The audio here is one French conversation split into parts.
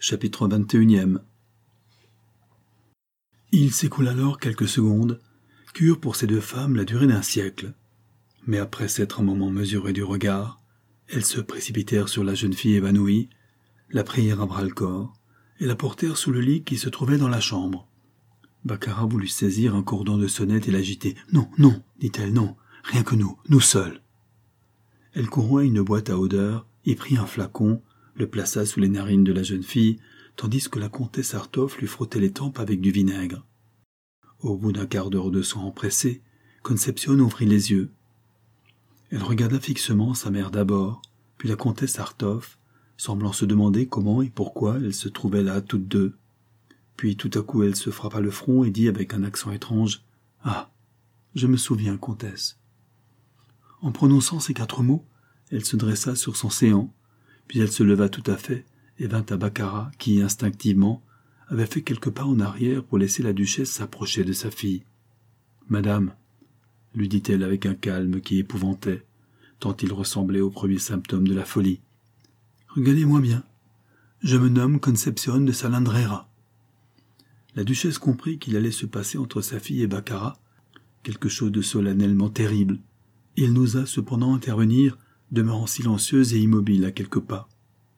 Chapitre 21. Il s'écoule alors quelques secondes, qui eurent pour ces deux femmes la durée d'un siècle. Mais après s'être un moment mesuré du regard, elles se précipitèrent sur la jeune fille évanouie, la prirent à bras-le-corps, et la portèrent sous le lit qui se trouvait dans la chambre. Baccarat voulut saisir un cordon de sonnette et l'agiter. « Non, non, dit-elle, non, rien que nous seuls. » Elle courut à une boîte à odeur, y prit un flacon, le plaça sous les narines de la jeune fille, tandis que la comtesse Artoff lui frottait les tempes avec du vinaigre. Au bout d'un quart d'heure de soins empressés, Concepcion ouvrit les yeux. Elle regarda fixement sa mère d'abord, puis la comtesse Artoff, semblant se demander comment et pourquoi elles se trouvaient là toutes deux. Puis tout à coup elle se frappa le front et dit avec un accent étrange « Ah, je me souviens, comtesse. » En prononçant ces 4 mots, elle se dressa sur son séant, puis elle se leva tout à fait et vint à Baccarat qui, instinctivement, avait fait quelques pas en arrière pour laisser la duchesse s'approcher de sa fille. « Madame, » lui dit-elle avec un calme qui épouvantait, tant il ressemblait aux premiers symptômes de la folie. « Regardez-moi bien. Je me nomme Concepcion de Salandrera. » La duchesse comprit qu'il allait se passer entre sa fille et Baccarat quelque chose de solennellement terrible. Il n'osa cependant intervenir, demeurant silencieuse et immobile à quelques pas.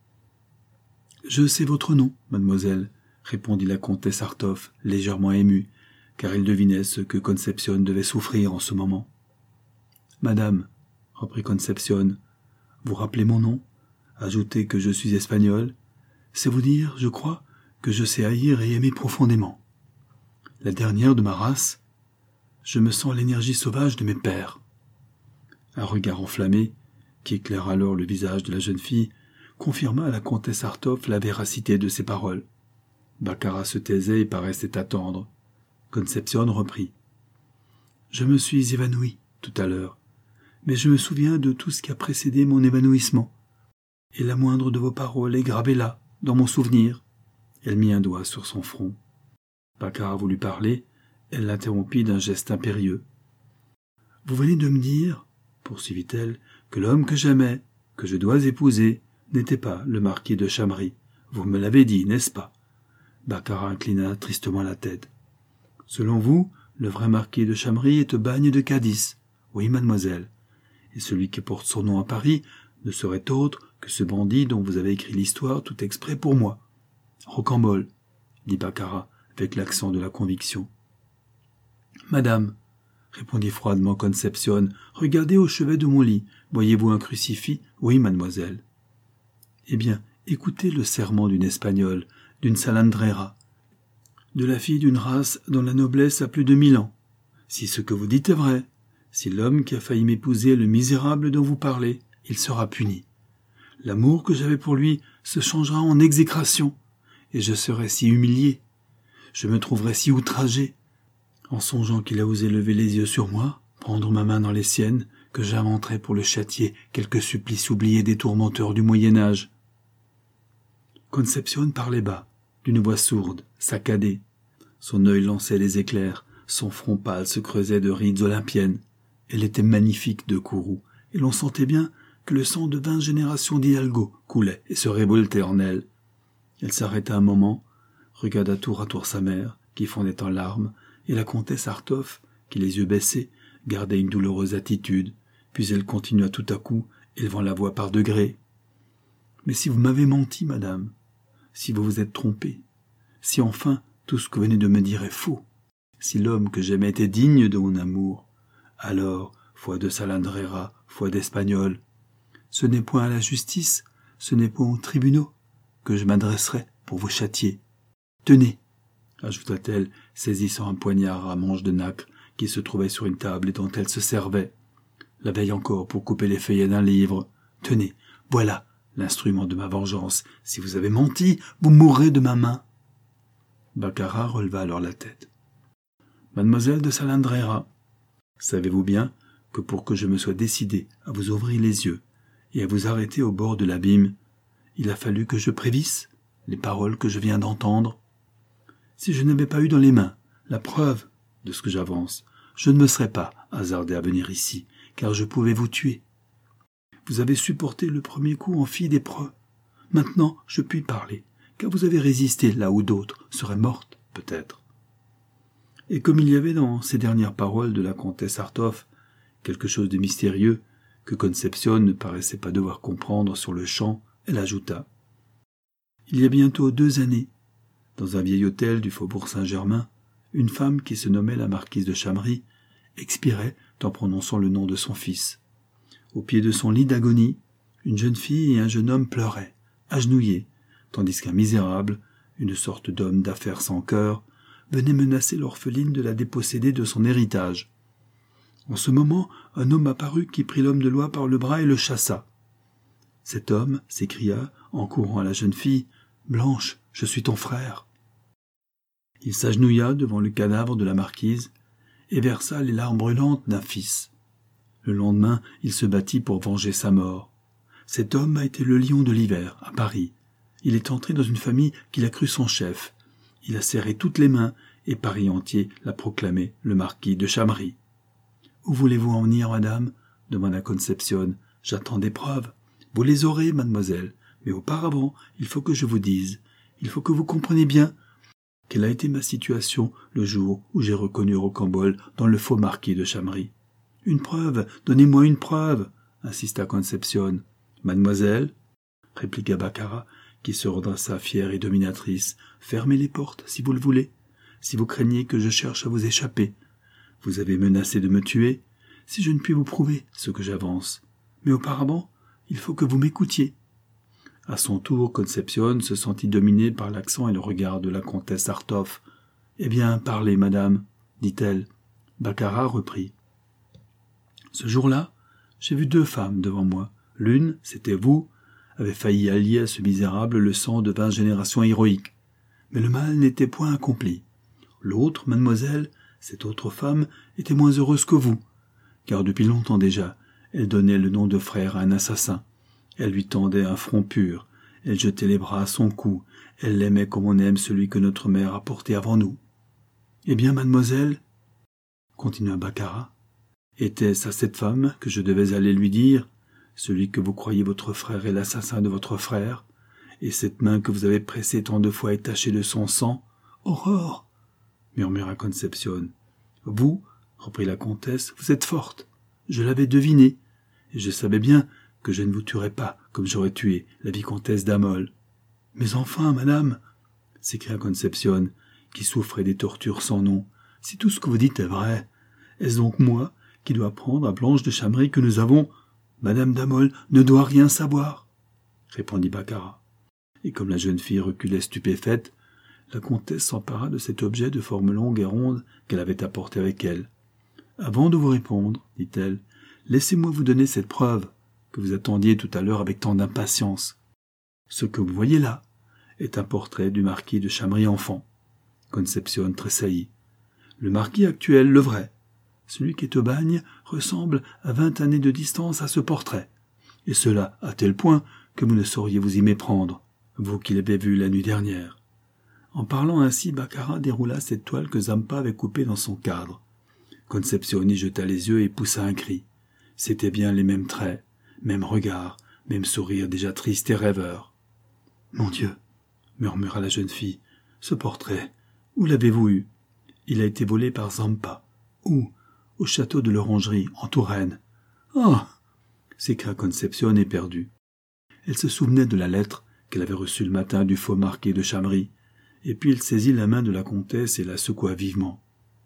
« Je sais votre nom, mademoiselle, » répondit la comtesse Artoff, légèrement émue, car elle devinait ce que Concepcion devait souffrir en ce moment. « Madame, » reprit Concepcion, « vous rappelez mon nom, ajoutez que je suis espagnole, c'est vous dire, je crois, que je sais haïr et aimer profondément. La dernière de ma race, je me sens l'énergie sauvage de mes pères. » Un regard enflammé, qui éclaira alors le visage de la jeune fille, confirma à la comtesse Artoff la véracité de ses paroles. Baccarat se taisait et paraissait attendre. Concepcion reprit. « Je me suis évanoui tout à l'heure, mais je me souviens de tout ce qui a précédé mon évanouissement, et la moindre de vos paroles est gravée là, dans mon souvenir. » Elle mit un doigt sur son front. Baccarat voulut parler, elle l'interrompit d'un geste impérieux. « Vous venez de me dire, poursuivit-elle, que l'homme que j'aimais, que je dois épouser, n'était pas le marquis de Chamry. Vous me l'avez dit, n'est-ce pas ?» Baccarat inclina tristement la tête. « Selon vous, le vrai marquis de Chamry est au bagne de Cadix. Oui, mademoiselle. Et celui qui porte son nom à Paris ne serait autre que ce bandit dont vous avez écrit l'histoire tout exprès pour moi. Rocambole, dit Baccarat avec l'accent de la conviction. « Madame, » répondit froidement Concepcion, « regardez au chevet de mon lit. Voyez-vous un crucifix ? Oui, mademoiselle. » Eh bien, écoutez le serment d'une Espagnole, d'une Salandrera, de la fille d'une race dont la noblesse a plus de 1000 ans. Si ce que vous dites est vrai, si l'homme qui a failli m'épouser est le misérable dont vous parlez, il sera puni. L'amour que j'avais pour lui se changera en exécration, et je serai si humilié, je me trouverai si outragé, en songeant qu'il a osé lever les yeux sur moi, prendre ma main dans les siennes, que j'inventerai pour le châtier quelque supplice oublié des tourmenteurs du Moyen-Âge. » Concepcion parlait bas, d'une voix sourde, saccadée. Son œil lançait les éclairs, son front pâle se creusait de rides olympiennes. Elle était magnifique de Kourou, et l'on sentait bien que le sang de 20 générations d'Hidalgo coulait et se révoltait en elle. Elle s'arrêta un moment, regarda tour à tour sa mère, qui fondait en larmes, et la comtesse Artoff, qui, les yeux baissés, gardait une douloureuse attitude, puis elle continua tout à coup, élevant la voix par degrés. « Mais si vous m'avez menti, madame, si vous vous êtes trompée, si enfin tout ce que vous venez de me dire est faux, si l'homme que j'aimais était digne de mon amour, alors, foi de Salandrera, foi d'Espagnol, ce n'est point à la justice, ce n'est point aux tribunaux que je m'adresserai pour vous châtier. Tenez, ajouta-t-elle, saisissant un poignard à manche de nacre qui se trouvait sur une table et dont elle se servait, la veille encore pour couper les feuillets d'un livre. Tenez, voilà l'instrument de ma vengeance. Si vous avez menti, vous mourrez de ma main. » Baccarat releva alors la tête. « Mademoiselle de Salandrera, savez-vous bien que pour que je me sois décidé à vous ouvrir les yeux et à vous arrêter au bord de l'abîme, il a fallu que je prévisse les paroles que je viens d'entendre. Si je n'avais pas eu dans les mains la preuve de ce que j'avance, je ne me serais pas hasardé à venir ici, car je pouvais vous tuer. Vous avez supporté le premier coup en fille d'épreux. Maintenant, je puis parler, car vous avez résisté là où d'autres seraient mortes, peut-être. » Et comme il y avait dans ces dernières paroles de la comtesse Artoff quelque chose de mystérieux que Concepcion ne paraissait pas devoir comprendre sur le champ, elle ajouta: « Il y a bientôt 2 années, dans un vieil hôtel du faubourg Saint-Germain, une femme qui se nommait la marquise de Chamry expirait en prononçant le nom de son fils. Au pied de son lit d'agonie, une jeune fille et un jeune homme pleuraient, agenouillés, tandis qu'un misérable, une sorte d'homme d'affaires sans cœur, venait menacer l'orpheline de la déposséder de son héritage. En ce moment, un homme apparut qui prit l'homme de loi par le bras et le chassa. Cet homme s'écria, en courant à la jeune fille, « Blanche, je suis ton frère. » Il s'agenouilla devant le cadavre de la marquise et versa les larmes brûlantes d'un fils. Le lendemain, il se battit pour venger sa mort. Cet homme a été le lion de l'hiver, à Paris. Il est entré dans une famille qu'il a cru son chef. Il a serré toutes les mains, et Paris entier l'a proclamé le marquis de Chamry. « Où voulez-vous en venir, madame ?» demanda Concepcion. « J'attends des preuves. »« Vous les aurez, mademoiselle, mais auparavant, il faut que je vous dise, il faut que vous compreniez bien quelle a été ma situation le jour où j'ai reconnu Rocambole dans le faux marquis de Chamry. »« Une preuve, donnez-moi une preuve !» insista Concepcion. « Mademoiselle, » répliqua Baccarat, qui se redressa fière et dominatrice, « fermez les portes, si vous le voulez, si vous craignez que je cherche à vous échapper. Vous avez menacé de me tuer, si je ne puis vous prouver ce que j'avance. Mais auparavant, il faut que vous m'écoutiez. » À son tour, Concepcion se sentit dominée par l'accent et le regard de la comtesse Artoff. « Eh bien, parlez, madame, » dit-elle. Baccarat reprit. « Ce jour-là, j'ai vu 2 femmes devant moi. L'une, c'était vous, avait failli allier à ce misérable le sang de 20 générations héroïques. Mais le mal n'était point accompli. L'autre, mademoiselle, cette autre femme, était moins heureuse que vous, car depuis longtemps déjà, elle donnait le nom de frère à un assassin. Elle lui tendait un front pur, elle jetait les bras à son cou, elle l'aimait comme on aime celui que notre mère a porté avant nous. Eh bien, mademoiselle, continua Baccarat, était-ce à cette femme que je devais aller lui dire, celui que vous croyez votre frère est l'assassin de votre frère, et cette main que vous avez pressée tant de fois est tachée de son sang? Aurore, murmura Concepcion. Vous, reprit la comtesse, vous êtes forte. Je l'avais deviné, et je savais bien que je ne vous tuerais pas comme j'aurais tué la vicomtesse d'Amol. Mais enfin, madame, s'écria Concepcion, qui souffrait des tortures sans nom, si tout ce que vous dites est vrai, est-ce donc moi qui dois apprendre à Blanche de Chamry que nous avons... Madame d'Amol ne doit rien savoir, répondit Baccarat. Et comme la jeune fille reculait stupéfaite, la comtesse s'empara de cet objet de forme longue et ronde qu'elle avait apporté avec elle. « Avant de vous répondre, dit-elle, laissez-moi vous donner cette preuve que vous attendiez tout à l'heure avec tant d'impatience. Ce que vous voyez là est un portrait du marquis de Chamry enfant. » Concepcion tressaillit. « Le marquis actuel, le vrai, celui qui est au bagne, ressemble à 20 années de distance à ce portrait, et cela à tel point que vous ne sauriez vous y méprendre, vous qui l'avez vu la nuit dernière. » En parlant ainsi, Baccarat déroula cette toile que Zampa avait coupée dans son cadre. Concepcion y jeta les yeux et poussa un cri. C'étaient bien les mêmes traits, même regard, même sourire déjà triste et rêveur. « Mon Dieu !» murmura la jeune fille. « Ce portrait, où l'avez-vous eu? Il a été volé par Zampa. Où? Au château de l'Orangerie, en Touraine. »« Ah !» s'écria Concepcion éperdue. Elle se souvenait de la lettre qu'elle avait reçue le matin du faux marquis de Chamry, et puis elle saisit la main de la comtesse et la secoua vivement.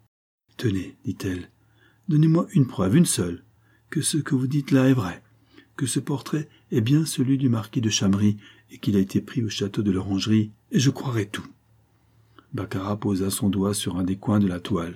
« Tenez, dit-elle, donnez-moi une preuve, une seule, que ce que vous dites là est vrai, que ce portrait est bien celui du marquis de Chamry et qu'il a été pris au château de l'Orangerie, et je croirai tout. » Baccarat posa son doigt sur un des coins de la toile.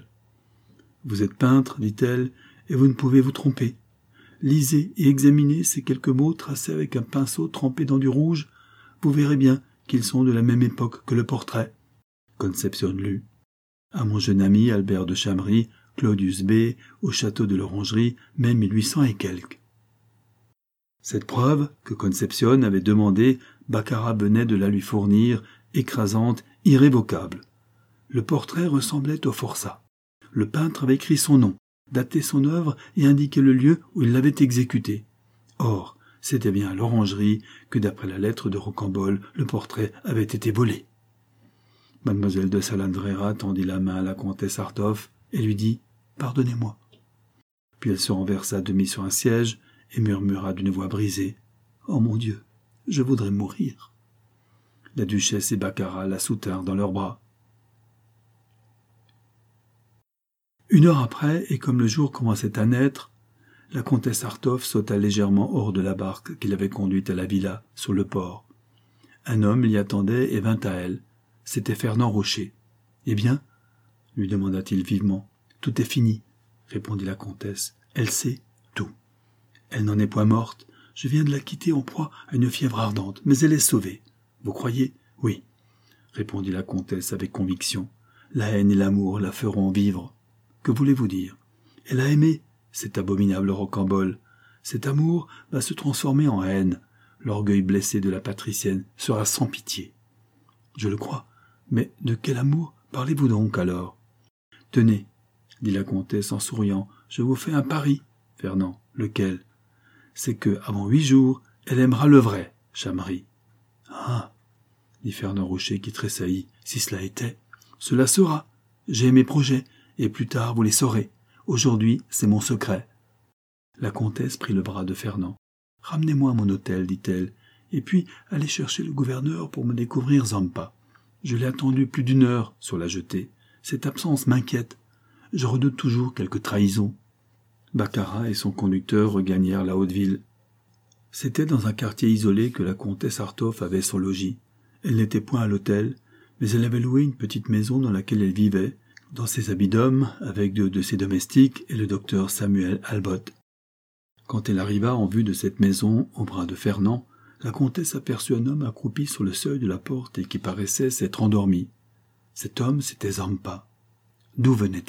« Vous êtes peintre, dit-elle, et vous ne pouvez vous tromper. Lisez et examinez ces quelques mots tracés avec un pinceau trempé dans du rouge. Vous verrez bien qu'ils sont de la même époque que le portrait. » Concepcion lut. « À mon jeune ami Albert de Chamry, Claudius B, au château de l'Orangerie, mai 1800 et quelques. » Cette preuve, que Concepcion avait demandée, Baccarat venait de la lui fournir, écrasante, irrévocable. Le portrait ressemblait au forçat. Le peintre avait écrit son nom, daté son œuvre et indiqué le lieu où il l'avait exécuté. Or, C'était bien à l'orangerie que, d'après la lettre de Rocambole, le portrait avait été volé. Mademoiselle de Salandrera tendit la main à la comtesse Artoff et lui dit « Pardonnez-moi ». Puis elle se renversa à demi sur un siège et murmura d'une voix brisée « Oh mon Dieu, je voudrais mourir ». La duchesse et Baccarat la soutinrent dans leurs bras. 1 heure après, et comme le jour commençait à naître, la comtesse Artoff sauta légèrement hors de la barque qui l'avait conduite à la villa, sur le port. Un homme l'y attendait et vint à elle. C'était Fernand Rocher. « Eh bien ?» lui demanda-t-il vivement. « Tout est fini, » répondit la comtesse. « Elle sait tout. Elle n'en est point morte. Je viens de la quitter en proie à une fièvre ardente, mais elle est sauvée. Vous croyez ? Oui, » répondit la comtesse avec conviction. « La haine et l'amour la feront vivre. Que voulez-vous dire ? Elle a aimé, cet abominable Rocambole. Cet amour va se transformer en haine. L'orgueil blessé de la patricienne sera sans pitié. » « Je le crois. Mais de quel amour parlez-vous donc alors ? » « Tenez, » dit la comtesse en souriant, « je vous fais un pari, Fernand. Lequel ? C'est que, avant 8 jours, elle aimera le vrai, Chamery. »« Ah !» dit Fernand Rocher qui tressaillit, « si cela était. Cela sera. J'ai mes projets, et plus tard vous les saurez. Aujourd'hui, c'est mon secret. » La comtesse prit le bras de Fernand. « Ramenez-moi à mon hôtel, dit-elle, et puis allez chercher le gouverneur pour me découvrir Zampa. Je l'ai attendu plus d'1 heure sur la jetée. Cette absence m'inquiète. Je redoute toujours quelque trahison. » Baccarat et son conducteur regagnèrent la haute ville. C'était dans un quartier isolé que la comtesse Artoff avait son logis. Elle n'était point à l'hôtel, mais elle avait loué une petite maison dans laquelle elle vivait, dans ses habits d'homme, avec 2 de ses domestiques et le docteur Samuel Albot. Quand elle arriva en vue de cette maison, au bras de Fernand, la comtesse aperçut un homme accroupi sur le seuil de la porte et qui paraissait s'être endormi. Cet homme, c'était Zampa. D'où venait-il ?